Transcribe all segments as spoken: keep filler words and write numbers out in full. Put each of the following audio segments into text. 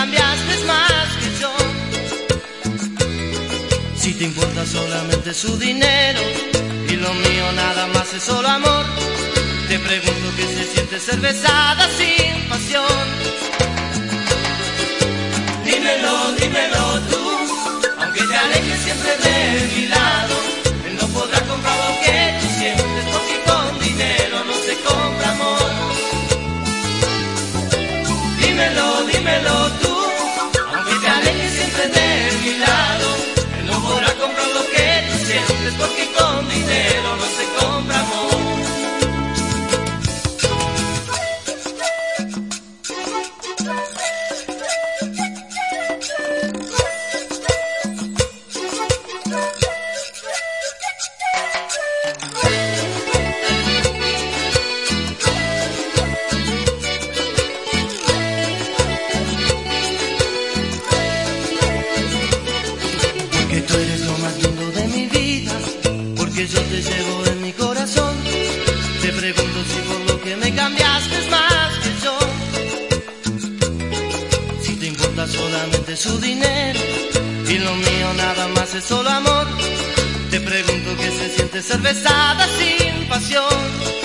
cambiaste más que yo. Si te importa solamente su dinero y lo mío nada más es solo amor, te pregunto qué se siente ser besada sin pasión. Dímelo, dímelo tú, aunque te alejes siempre de mi lado, él no podrá comprar lo que tú sientes, porque con dinero no se compra amor. Dímelo, dímelo tú, aunque te alejes siempre de mi lado, él no podrá comprar lo que tú sientes, porque con dinero no se compra amor. Tú eres lo más lindo de mi vida, porque yo te llevo en mi corazón. Te pregunto si por lo que me cambiaste es más que yo. Si te importa solamente su dinero y lo mío nada más es solo amor, te pregunto qué se siente ser besada sin pasión.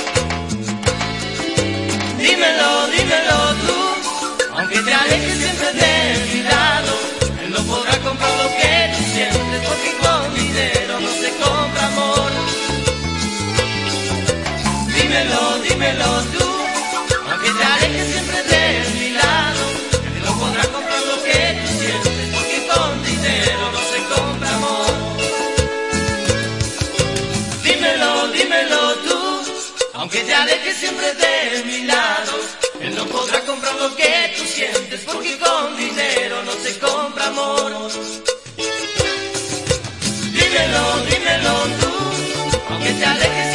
Dímelo, dímelo tú, aunque te alejes siempre de mi lado, él no podrá comprar lo que tú sientes, porque con dinero no se compra amor. Dímelo, dímelo tú, aunque te alejes siempre de mi lado, él no podrá comprar lo que tú sientes, porque con dinero no se compra amor. Dímelo, dímelo tú, aunque te alejes siempre de mi lado, él no podrá comprar lo que tú sientes, porque con dinero no se compra amor. Dímelo, dímelo tú, aunque te alejes